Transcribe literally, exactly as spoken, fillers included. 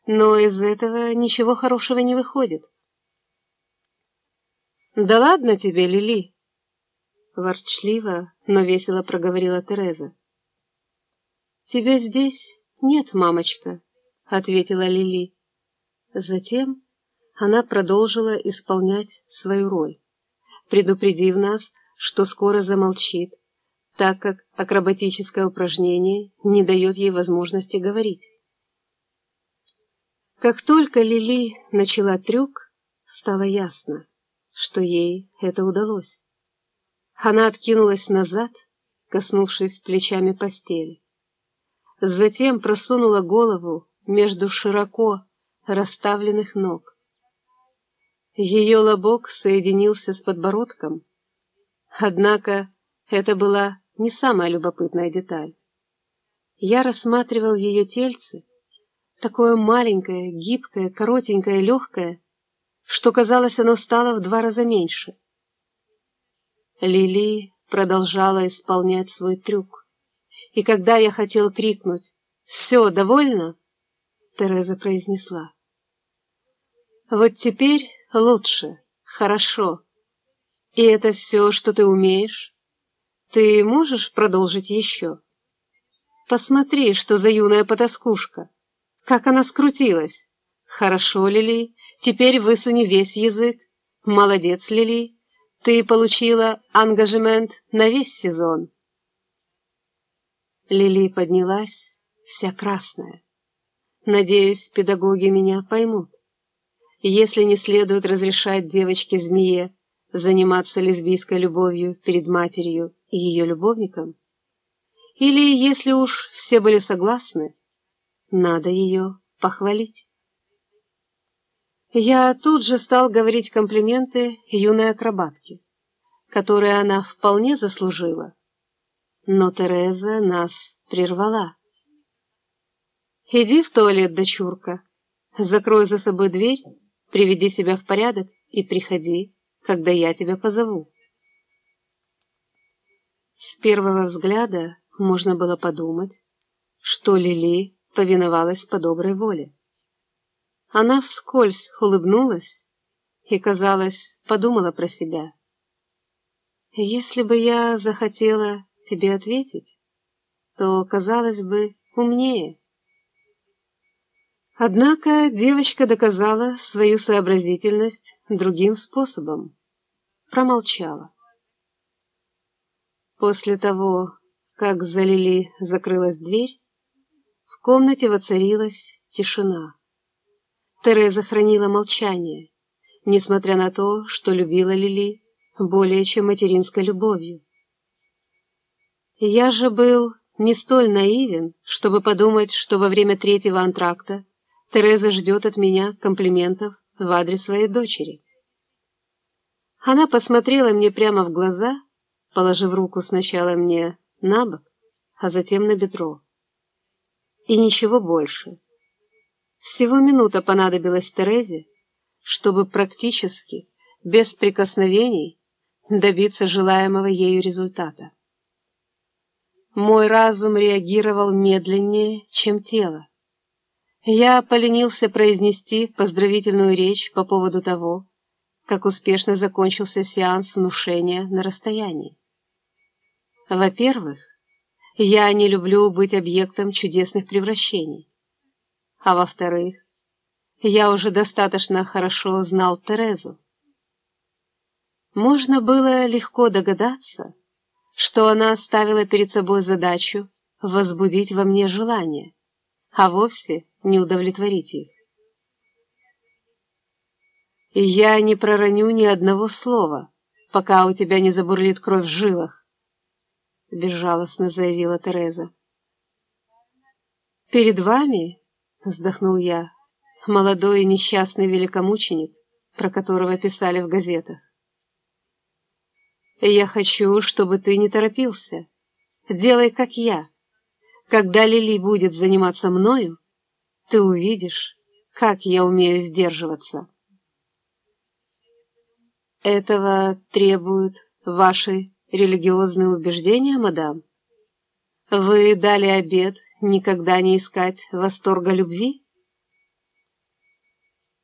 но из этого ничего хорошего не выходит. «Да ладно тебе, Лили!» — ворчливо, но весело проговорила Тереза. «Тебя здесь нет, мамочка», — ответила Лили. Затем она продолжила исполнять свою роль, предупредив нас, что скоро замолчит, так как акробатическое упражнение не дает ей возможности говорить. Как только Лили начала трюк, стало ясно, что ей это удалось. Она откинулась назад, коснувшись плечами постели. Затем просунула голову между широко расставленных ног. Ее лобок соединился с подбородком, однако это была не самая любопытная деталь. Я рассматривал ее тельце, такое маленькое, гибкое, коротенькое, легкое, что, казалось, оно стало в два раза меньше. Лили продолжала исполнять свой трюк, и когда я хотел крикнуть «Все, довольно?», Тереза произнесла: «Вот теперь лучше, хорошо. И это все, что ты умеешь? Ты можешь продолжить еще? Посмотри, что за юная потаскушка, как она скрутилась. Хорошо, Лили, теперь высуни весь язык. Молодец, Лили, ты получила ангажемент на весь сезон». Лили поднялась, вся красная. Надеюсь, педагоги меня поймут. Если не следует разрешать девочке-змее заниматься лесбийской любовью перед матерью и ее любовником, или, если уж все были согласны, надо ее похвалить. Я тут же стал говорить комплименты юной акробатке, которые она вполне заслужила, но Тереза нас прервала. «Иди в туалет, дочурка, закрой за собой дверь, приведи себя в порядок и приходи, когда я тебя позову». С первого взгляда можно было подумать, что Лили повиновалась по доброй воле. Она вскользь улыбнулась и, казалось, подумала про себя: «Если бы я захотела тебе ответить, то, казалось бы, умнее». Однако девочка доказала свою сообразительность другим способом. Промолчала. После того, как за Лили закрылась дверь, в комнате воцарилась тишина. Тереза хранила молчание, несмотря на то, что любила Лили более чем материнской любовью. Я же был не столь наивен, чтобы подумать, что во время третьего антракта Тереза ждет от меня комплиментов в адрес своей дочери. Она посмотрела мне прямо в глаза, положив руку сначала мне на бок, а затем на бедро. И ничего больше. Всего минута понадобилась Терезе, чтобы практически, без прикосновений, добиться желаемого ею результата. Мой разум реагировал медленнее, чем тело. Я поленился произнести поздравительную речь по поводу того, как успешно закончился сеанс внушения на расстоянии. Во-первых, я не люблю быть объектом чудесных превращений. А во-вторых, я уже достаточно хорошо знал Терезу. Можно было легко догадаться, что она ставила перед собой задачу возбудить во мне желание, а вовсе не удовлетворить их. «И я не пророню ни одного слова, пока у тебя не забурлит кровь в жилах», — безжалостно заявила Тереза. «Перед вами, — вздохнул я, — молодой и несчастный великомученик, про которого писали в газетах. Я хочу, чтобы ты не торопился. Делай, как я. Когда Лили будет заниматься мною, ты увидишь, как я умею сдерживаться». «Этого требуют ваши религиозные убеждения, мадам? Вы дали обет никогда не искать восторга любви?»